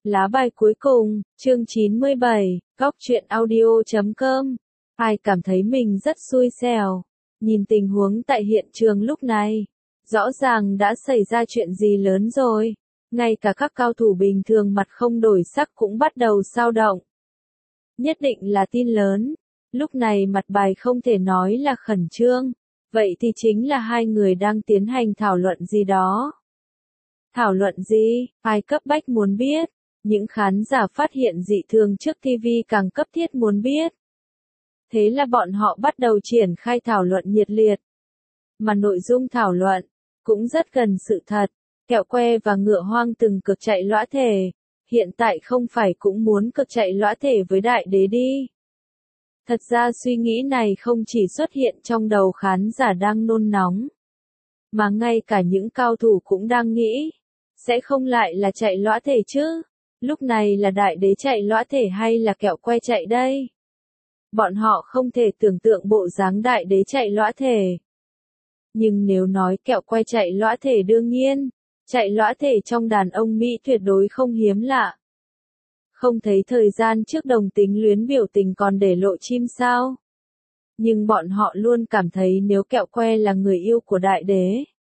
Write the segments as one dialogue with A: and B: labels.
A: Lá bài cuối cùng, chương 97, góc truyện audio.com. Ai cảm thấy mình rất xui xẻo. Nhìn tình huống tại hiện trường lúc này, rõ ràng đã xảy ra chuyện gì lớn rồi. Ngay cả các cao thủ bình thường mặt không đổi sắc cũng bắt đầu xao động. Nhất định là tin lớn. Lúc này mặt bài không thể nói là khẩn trương. Vậy thì chính là hai người đang tiến hành thảo luận gì đó. Thảo luận gì? Ai cấp bách muốn biết. Những khán giả phát hiện dị thường trước TV càng cấp thiết muốn biết. Thế là bọn họ bắt đầu triển khai thảo luận nhiệt liệt. Mà nội dung thảo luận cũng rất gần sự thật. Kẹo que và ngựa hoang từng cực chạy lõa thể. Hiện tại không phải cũng muốn cực chạy lõa thể với đại đế đi. Thật ra suy nghĩ này không chỉ xuất hiện trong đầu khán giả đang nôn nóng. Mà ngay cả những cao thủ cũng đang nghĩ. Sẽ không lại là chạy lõa thể chứ? Lúc này là đại đế chạy lõa thể hay là kẹo que chạy đây? Bọn họ không thể tưởng tượng bộ dáng đại đế chạy lõa thể. Nhưng nếu nói kẹo que chạy lõa thể đương nhiên, chạy lõa thể trong đàn ông Mỹ tuyệt đối không hiếm lạ. Không thấy thời gian trước đồng tính luyến biểu tình còn để lộ chim sao? Nhưng bọn họ luôn cảm thấy nếu kẹo que là người yêu của đại đế,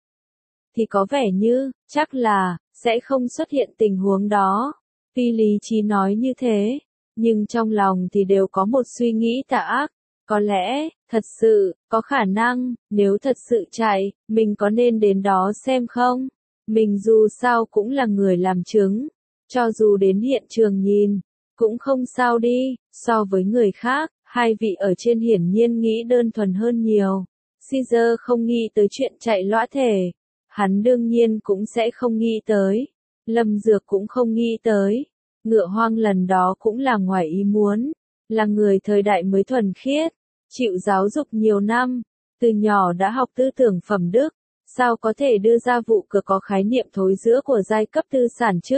A: thì có vẻ như, chắc là, sẽ không xuất hiện tình huống đó. Tuy lý trí nói như thế, nhưng trong lòng thì đều có một suy nghĩ tà ác. Có lẽ, thật sự, có khả năng, nếu thật sự chạy, mình có nên đến đó xem không? Mình dù sao cũng là người làm chứng. Cho dù đến hiện trường nhìn, cũng không sao đi. So với người khác, hai vị ở trên hiển nhiên nghĩ đơn thuần hơn nhiều. Caesar không nghĩ tới chuyện chạy lõa thể. Hắn đương nhiên cũng sẽ không nghĩ tới. Lâm Dược cũng không nghĩ tới. Ngựa hoang lần đó cũng là ngoài ý muốn. Là người thời đại mới thuần khiết. Chịu giáo dục nhiều năm. Từ nhỏ đã học tư tưởng phẩm đức. Sao có thể đưa ra vụ cực có khái niệm thối rữa của giai cấp tư sản chứ?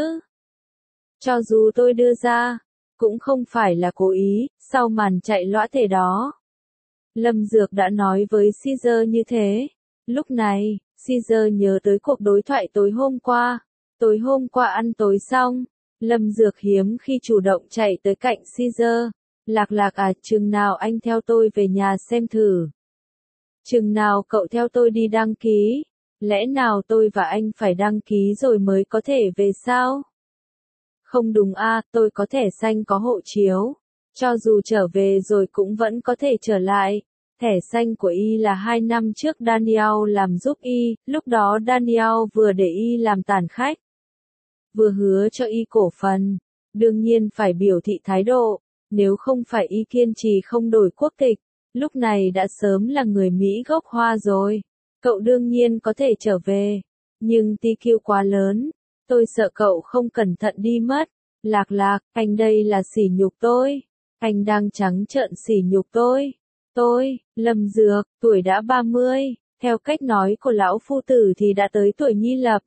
A: Cho dù tôi đưa ra, cũng không phải là cố ý, sau màn chạy lõa thể đó. Lâm Dược đã nói với Caesar như thế. Lúc này, Caesar nhớ tới cuộc đối thoại tối hôm qua. Tối hôm qua ăn tối xong, Lâm Dược hiếm khi chủ động chạy tới cạnh Caesar. Lạc Lạc à, chừng nào anh theo tôi về nhà xem thử. Chừng nào cậu theo tôi đi đăng ký. Lẽ nào tôi và anh phải đăng ký rồi mới có thể về sao? Không đúng a, tôi có thẻ xanh có hộ chiếu. Cho dù trở về rồi cũng vẫn có thể trở lại. Thẻ xanh của y là 2 năm trước Daniel làm giúp y, lúc đó Daniel vừa để y làm tản khách, vừa hứa cho y cổ phần. Đương nhiên phải biểu thị thái độ, nếu không phải y kiên trì không đổi quốc tịch, lúc này đã sớm là người Mỹ gốc Hoa rồi. Cậu đương nhiên có thể trở về, nhưng TQ quá lớn, tôi sợ cậu không cẩn thận đi mất. Lạc Lạc, anh đây là sỉ nhục tôi. Anh đang trắng trợn sỉ nhục tôi. Tôi, Lâm Dược, tuổi đã 30, theo cách nói của lão phu tử thì đã tới tuổi nhi lập.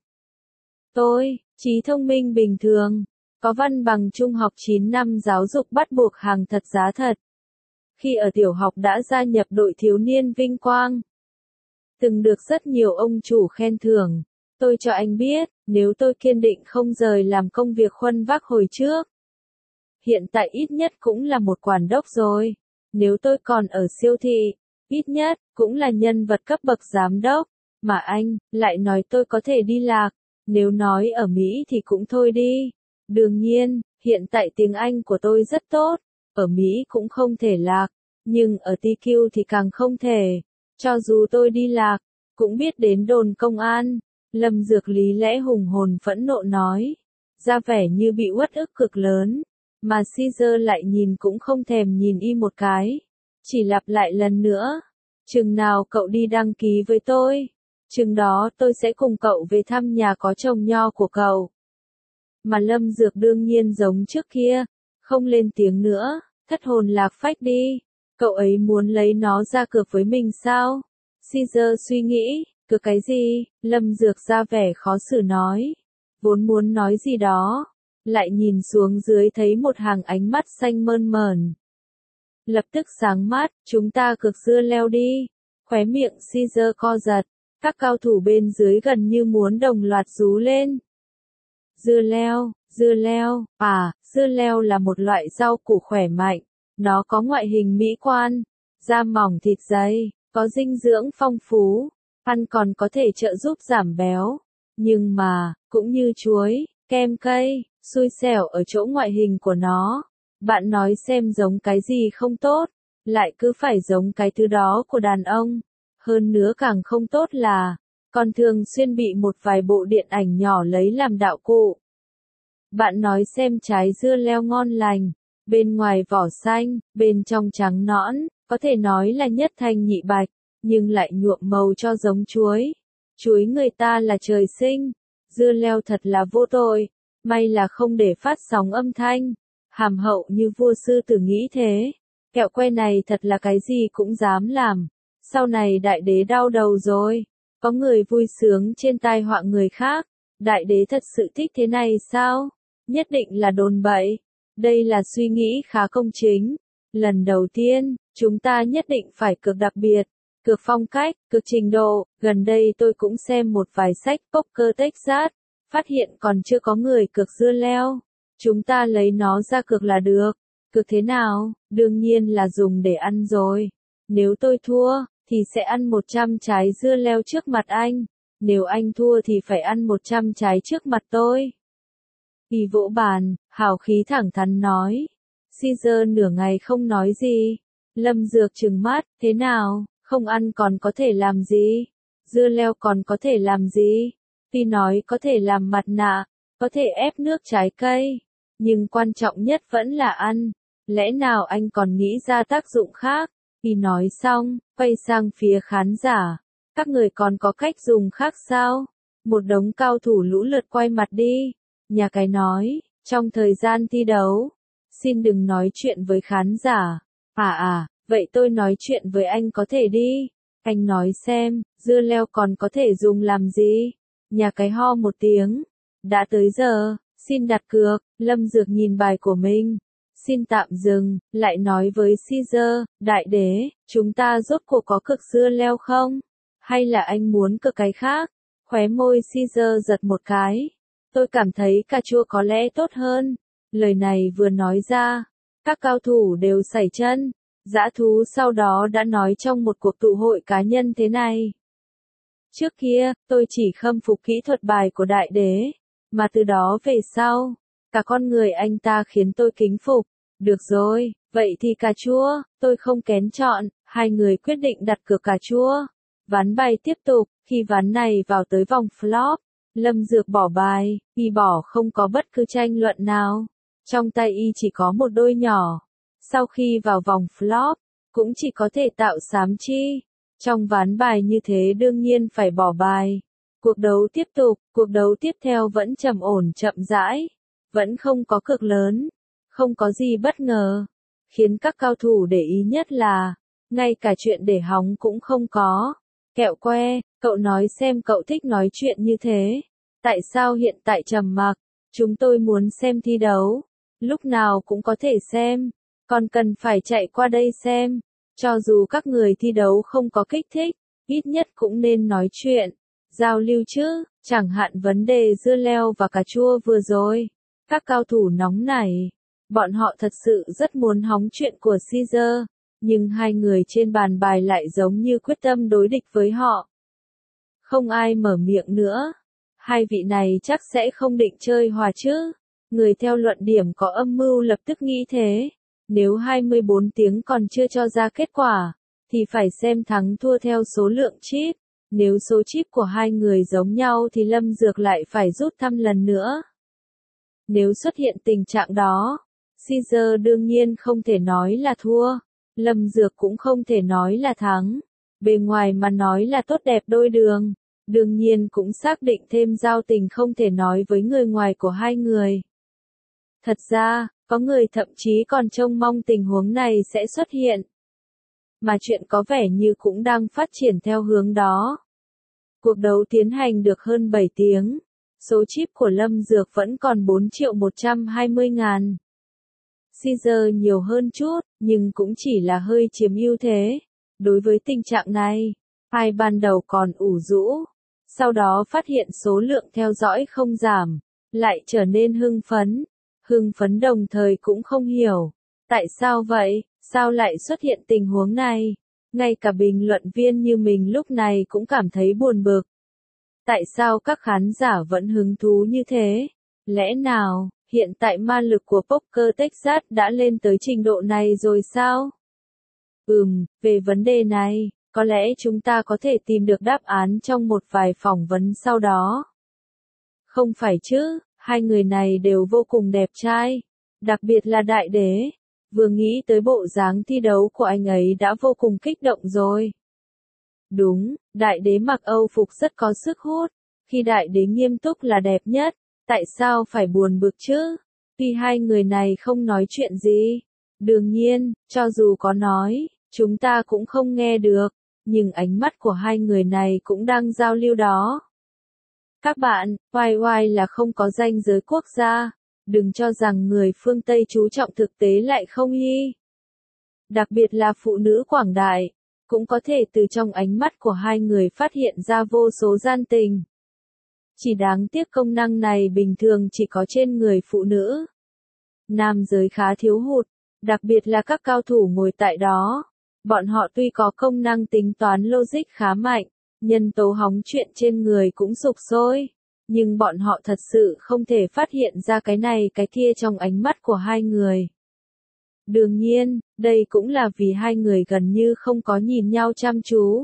A: Tôi, trí thông minh bình thường, có văn bằng trung học 9 năm giáo dục bắt buộc hàng thật giá thật. Khi ở tiểu học đã gia nhập đội thiếu niên vinh quang. Từng được rất nhiều ông chủ khen thưởng. Tôi cho anh biết, nếu tôi kiên định không rời làm công việc khuân vác hồi trước. Hiện tại ít nhất cũng là một quản đốc rồi. Nếu tôi còn ở siêu thị, ít nhất, cũng là nhân vật cấp bậc giám đốc. Mà anh, lại nói tôi có thể đi lạc. Nếu nói ở Mỹ thì cũng thôi đi. Đương nhiên, hiện tại tiếng Anh của tôi rất tốt. Ở Mỹ cũng không thể lạc. Nhưng ở TQ thì càng không thể. Cho dù tôi đi lạc, cũng biết đến đồn công an. Lâm Dược lý lẽ hùng hồn phẫn nộ nói. Ra vẻ như bị uất ức cực lớn. Mà Caesar lại nhìn cũng không thèm nhìn y một cái. Chỉ lặp lại lần nữa. Chừng nào cậu đi đăng ký với tôi. Chừng đó tôi sẽ cùng cậu về thăm nhà có trồng nho của cậu. Mà Lâm Dược đương nhiên giống trước kia. Không lên tiếng nữa. Thất hồn lạc phách đi. Cậu ấy muốn lấy nó ra cược với mình sao? Caesar suy nghĩ. Cược cái gì? Lâm Dược ra vẻ khó xử nói. Vốn muốn nói gì đó. Lại nhìn xuống dưới thấy một hàng ánh mắt xanh mơn mởn. Lập tức sáng mắt, chúng ta cược dưa leo đi. Khóe miệng Caesar co giật. Các cao thủ bên dưới gần như muốn đồng loạt rú lên. Dưa leo, Dưa leo, dưa leo là một loại rau củ khỏe mạnh. Nó có ngoại hình mỹ quan, da mỏng thịt dày, có dinh dưỡng phong phú, ăn còn có thể trợ giúp giảm béo. Nhưng mà, cũng như chuối, kem cây, xui xẻo ở chỗ ngoại hình của nó. Bạn nói xem giống cái gì không tốt, lại cứ phải giống cái thứ đó của đàn ông. Hơn nữa càng không tốt là, còn thường xuyên bị một vài bộ điện ảnh nhỏ lấy làm đạo cụ. Bạn nói xem trái dưa leo ngon lành, bên ngoài vỏ xanh, bên trong trắng nõn, có thể nói là nhất thanh nhị bạch, nhưng lại nhuộm màu cho giống chuối. Chuối người ta là trời sinh, dưa leo thật là vô tội, may là không để phát sóng âm thanh, hàm hậu như vua sư tử nghĩ thế. Kẹo que này thật là cái gì cũng dám làm, sau này đại đế đau đầu rồi, có người vui sướng trên tai họa người khác, đại đế thật sự thích thế này sao? Nhất định là đồn bậy, đây là suy nghĩ khá công chính. Lần đầu tiên, chúng ta nhất định phải cực đặc biệt, cực phong cách, cực trình độ. Gần đây tôi cũng xem một vài sách poker Texas, phát hiện còn chưa có người cực dưa leo. Chúng ta lấy nó ra cực là được. Cực thế nào? Đương nhiên là dùng để ăn rồi. Nếu tôi thua, thì sẽ ăn 100 trái dưa leo trước mặt anh. Nếu anh thua thì phải ăn 100 trái trước mặt tôi. Y vỗ bàn, hào khí thẳng thắn nói. Caesar nửa ngày không nói gì. Lâm Dược trừng mắt, thế nào, không ăn còn có thể làm gì? Dưa leo còn có thể làm gì? Tuy nói có thể làm mặt nạ, có thể ép nước trái cây, nhưng quan trọng nhất vẫn là ăn. Lẽ nào anh còn nghĩ ra tác dụng khác? Y nói xong, quay sang phía khán giả. Các người còn có cách dùng khác sao? Một đống cao thủ lũ lượt quay mặt đi. Nhà cái nói, trong thời gian thi đấu, xin đừng nói chuyện với khán giả. Vậy tôi nói chuyện với anh có thể đi. Anh nói xem, dưa leo còn có thể dùng làm gì? Nhà cái ho một tiếng. Đã tới giờ, xin đặt cược. Lâm Dược nhìn bài của mình. Xin tạm dừng, lại nói với Caesar, đại đế, chúng ta rốt cuộc có cực dưa leo không? Hay là anh muốn cực cái khác? Khóe môi Caesar giật một cái. Tôi cảm thấy cà chua có lẽ tốt hơn. Lời này vừa nói ra, các cao thủ đều sẩy chân. Dã thú sau đó đã nói trong một cuộc tụ hội cá nhân thế này. Trước kia, tôi chỉ khâm phục kỹ thuật bài của đại đế, mà từ đó về sau, cả con người anh ta khiến tôi kính phục. Được rồi, vậy thì cà chua, tôi không kén chọn, hai người quyết định đặt cược cà chua. Ván bài tiếp tục, khi ván này vào tới vòng flop, Lâm Dược bỏ bài, y bỏ không có bất cứ tranh luận nào. Trong tay y chỉ có một đôi nhỏ. Sau khi vào vòng flop, cũng chỉ có thể tạo xám chi. Trong ván bài như thế đương nhiên phải bỏ bài. Cuộc đấu tiếp tục, cuộc đấu tiếp theo vẫn trầm ổn chậm rãi. Vẫn không có cực lớn. Không có gì bất ngờ. Khiến các cao thủ để ý nhất là, ngay cả chuyện để hóng cũng không có. Kẹo que, cậu nói xem cậu thích nói chuyện như thế. Tại sao hiện tại trầm mặc? Chúng tôi muốn xem thi đấu. Lúc nào cũng có thể xem. Còn cần phải chạy qua đây xem. Cho dù các người thi đấu không có kích thích, ít nhất cũng nên nói chuyện, giao lưu chứ, chẳng hạn vấn đề dưa leo và cà chua vừa rồi. Các cao thủ nóng nảy. Bọn họ thật sự rất muốn hóng chuyện của Caesar, nhưng hai người trên bàn bài lại giống như quyết tâm đối địch với họ. Không ai mở miệng nữa. Hai vị này chắc sẽ không định chơi hòa chứ. Người theo luận điểm có âm mưu lập tức nghĩ thế. Nếu 24 tiếng còn chưa cho ra kết quả, thì phải xem thắng thua theo số lượng chip. Nếu số chip của hai người giống nhau thì Lâm Dược lại phải rút thăm lần nữa. Nếu xuất hiện tình trạng đó, Caesar đương nhiên không thể nói là thua. Lâm Dược cũng không thể nói là thắng. Bề ngoài mà nói là tốt đẹp đôi đường. Đương nhiên cũng xác định thêm giao tình không thể nói với người ngoài của hai người. Thật ra, có người thậm chí còn trông mong tình huống này sẽ xuất hiện. Mà chuyện có vẻ như cũng đang phát triển theo hướng đó. Cuộc đấu tiến hành được hơn 7 tiếng. Số chip của Lâm Dược vẫn còn 4.120.000. Caesar nhiều hơn chút, nhưng cũng chỉ là hơi chiếm ưu thế. Đối với tình trạng này, hai ban đầu còn ủ rũ. Sau đó phát hiện số lượng theo dõi không giảm. lại trở nên hưng phấn. Hưng phấn đồng thời cũng không hiểu. Tại sao vậy? Sao lại xuất hiện tình huống này? Ngay cả bình luận viên như mình lúc này cũng cảm thấy buồn bực. Tại sao các khán giả vẫn hứng thú như thế? Lẽ nào, hiện tại ma lực của Poker Texas đã lên tới trình độ này rồi sao? Về vấn đề này, có lẽ chúng ta có thể tìm được đáp án trong một vài phỏng vấn sau đó. Không phải chứ, hai người này đều vô cùng đẹp trai. Đặc biệt là đại đế. Vừa nghĩ tới bộ dáng thi đấu của anh ấy đã vô cùng kích động rồi. Đúng, đại đế mặc Âu phục rất có sức hút. Khi đại đế nghiêm túc là đẹp nhất, tại sao phải buồn bực chứ? Tuy hai người này không nói chuyện gì. Đương nhiên, cho dù có nói, chúng ta cũng không nghe được. Nhưng ánh mắt của hai người này cũng đang giao lưu đó. Các bạn, YY là không có ranh giới quốc gia. Đừng cho rằng người phương Tây chú trọng thực tế lại không y. Đặc biệt là phụ nữ quảng đại, cũng có thể từ trong ánh mắt của hai người phát hiện ra vô số gian tình. Chỉ đáng tiếc công năng này bình thường chỉ có trên người phụ nữ. Nam giới khá thiếu hụt, đặc biệt là các cao thủ ngồi tại đó. Bọn họ tuy có công năng tính toán logic khá mạnh, nhân tố hóng chuyện trên người cũng sục sôi. Nhưng bọn họ thật sự không thể phát hiện ra cái này cái kia trong ánh mắt của hai người. Đương nhiên, đây cũng là vì hai người gần như không có nhìn nhau chăm chú.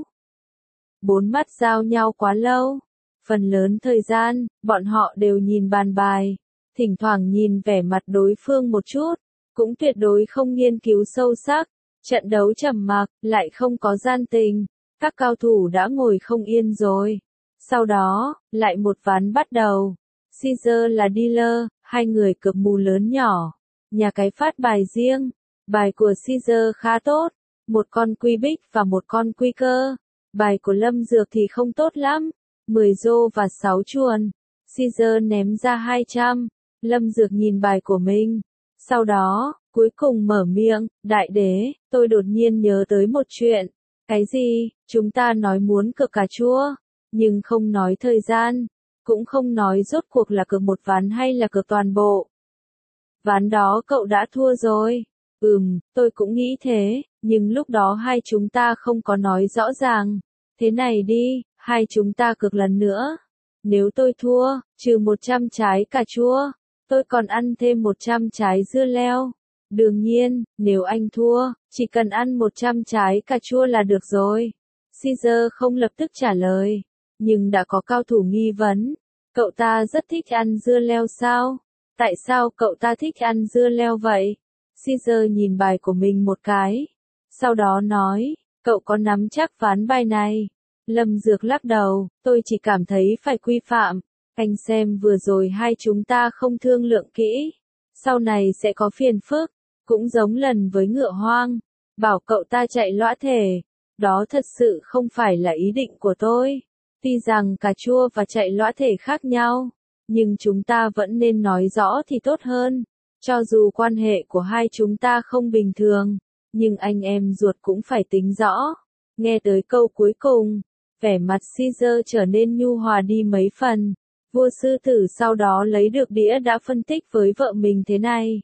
A: Bốn mắt giao nhau quá lâu. Phần lớn thời gian, bọn họ đều nhìn bàn bài. Thỉnh thoảng nhìn vẻ mặt đối phương một chút. Cũng tuyệt đối không nghiên cứu sâu sắc. Trận đấu trầm mặc, lại không có gian tình. Các cao thủ đã ngồi không yên rồi. Sau đó, lại một ván bắt đầu. Caesar là dealer, hai người cược mù lớn nhỏ. Nhà cái phát bài riêng. Bài của Caesar khá tốt. Một con quy bích và một con quy cơ. Bài của Lâm Dược thì không tốt lắm. 10 rô và 6 chuồn. Caesar ném ra 200. Lâm Dược nhìn bài của mình. Sau đó, cuối cùng mở miệng, đại đế, tôi đột nhiên nhớ tới một chuyện. Cái gì? Chúng ta nói muốn cược cà chua. Nhưng không nói thời gian, cũng không nói rốt cuộc là cược một ván hay là cược toàn bộ. Ván đó cậu đã thua rồi. Tôi cũng nghĩ thế, nhưng lúc đó hai chúng ta không có nói rõ ràng. Thế này đi, hai chúng ta cược lần nữa. Nếu tôi thua, trừ 100 trái cà chua, tôi còn ăn thêm 100 trái dưa leo. Đương nhiên, nếu anh thua, chỉ cần ăn 100 trái cà chua là được rồi. Caesar không lập tức trả lời. Nhưng đã có cao thủ nghi vấn. Cậu ta rất thích ăn dưa leo sao? Tại sao cậu ta thích ăn dưa leo vậy? Caesar nhìn bài của mình một cái. Sau đó nói, cậu có nắm chắc ván bài này? Lâm Dược lắc đầu, tôi chỉ cảm thấy phải quy phạm. Anh xem vừa rồi hai chúng ta không thương lượng kỹ. Sau này sẽ có phiền phức. Cũng giống lần với ngựa hoang. Bảo cậu ta chạy lõa thể. Đó thật sự không phải là ý định của tôi. Tuy rằng cà chua và chạy lõa thể khác nhau, nhưng chúng ta vẫn nên nói rõ thì tốt hơn. Cho dù quan hệ của hai chúng ta không bình thường, nhưng anh em ruột cũng phải tính rõ. Nghe tới câu cuối cùng, vẻ mặt Caesar trở nên nhu hòa đi mấy phần. Vua sư tử sau đó lấy được đĩa đã phân tích với vợ mình thế này.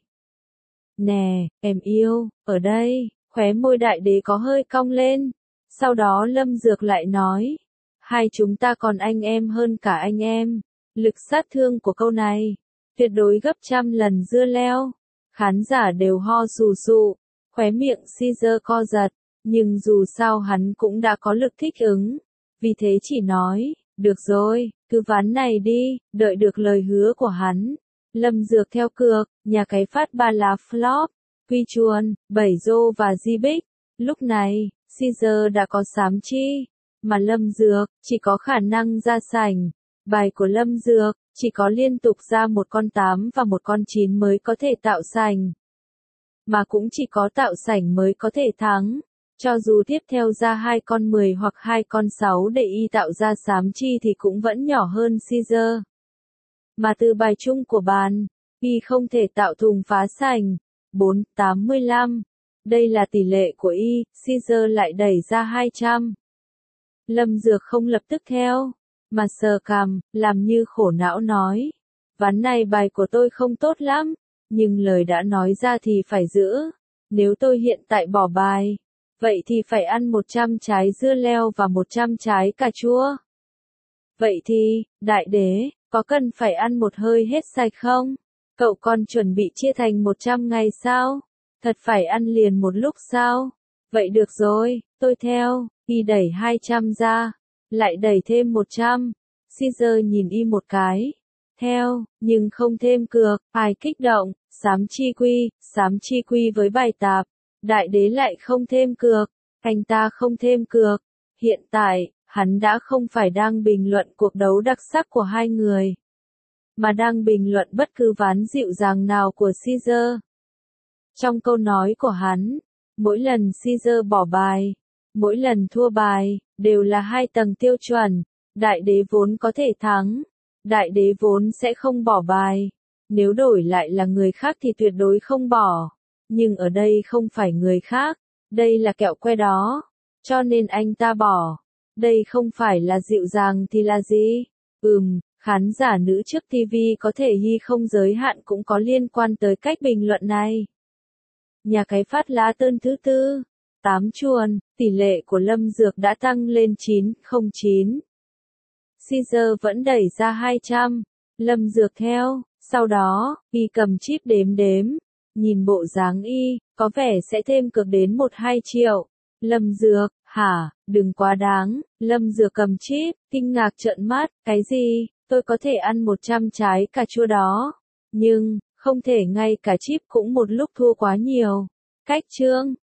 A: Nè, em yêu, ở đây, khóe môi đại đế có hơi cong lên. Sau đó Lâm Dược lại nói. Hai chúng ta còn anh em hơn cả anh em. Lực sát thương của câu này, tuyệt đối gấp trăm lần dưa leo. Khán giả đều ho sù sụ, khóe miệng Caesar co giật, nhưng dù sao hắn cũng đã có lực thích ứng. Vì thế chỉ nói, được rồi, cứ ván này đi, đợi được lời hứa của hắn. Lâm Dược theo cược, nhà cái phát 3 lá flop, quy chuồn, 7 rô và di bích. Lúc này, Caesar đã có xám chi. Mà Lâm Dược, chỉ có khả năng ra sảnh. Bài của Lâm Dược, chỉ có liên tục ra một con 8 và một con 9 mới có thể tạo sảnh. Mà cũng chỉ có tạo sảnh mới có thể thắng. Cho dù tiếp theo ra hai con 10 hoặc hai con 6 để y tạo ra xám chi thì cũng vẫn nhỏ hơn Caesar. Mà từ bài chung của bàn, y không thể tạo thùng phá sảnh. 4,85. Đây là tỷ lệ của y, Caesar lại đẩy ra 200. Lâm Dược không lập tức theo, mà sờ cằm, làm như khổ não nói. Ván này bài của tôi không tốt lắm, nhưng lời đã nói ra thì phải giữ. Nếu tôi hiện tại bỏ bài, vậy thì phải ăn 100 trái dưa leo và 100 trái cà chua. Vậy thì, đại đế, có cần phải ăn một hơi hết sạch không? Cậu còn chuẩn bị chia thành 100 ngày sao? Thật phải ăn liền một lúc sao? Vậy được rồi, tôi theo. Y đẩy 200 ra, lại đẩy thêm 100. Caesar nhìn Y một cái. Theo, nhưng không thêm cược. Ai kích động, xám chi quy với bài tạp. Đại đế lại không thêm cược. Anh ta không thêm cược. Hiện tại, hắn đã không phải đang bình luận cuộc đấu đặc sắc của hai người, mà đang bình luận bất cứ ván dịu dàng nào của Caesar. Trong câu nói của hắn, mỗi lần Caesar bỏ bài, mỗi lần thua bài, đều là hai tầng tiêu chuẩn. Đại đế vốn có thể thắng, đại đế vốn sẽ không bỏ bài. Nếu đổi lại là người khác thì tuyệt đối không bỏ. Nhưng ở đây không phải người khác, đây là kẹo que đó. Cho nên anh ta bỏ. Đây không phải là dịu dàng thì là gì? Khán giả nữ trước TV có thể hy không giới hạn cũng có liên quan tới cách bình luận này. Nhà cái phát lá đơn thứ tư. 8 chuồn, tỷ lệ của Lâm Dược đã tăng lên 909. Caesar vẫn đẩy ra 200. Lâm Dược theo. Sau đó, Y cầm chip đếm. Nhìn bộ dáng Y, có vẻ sẽ thêm cược đến 1-2 triệu. Lâm Dược, hả, đừng quá đáng. Lâm Dược cầm chip, kinh ngạc trợn mắt. Cái gì, tôi có thể ăn 100 trái cà chua đó. Nhưng, không thể ngay cả chip cũng một lúc thua quá nhiều. Cách chương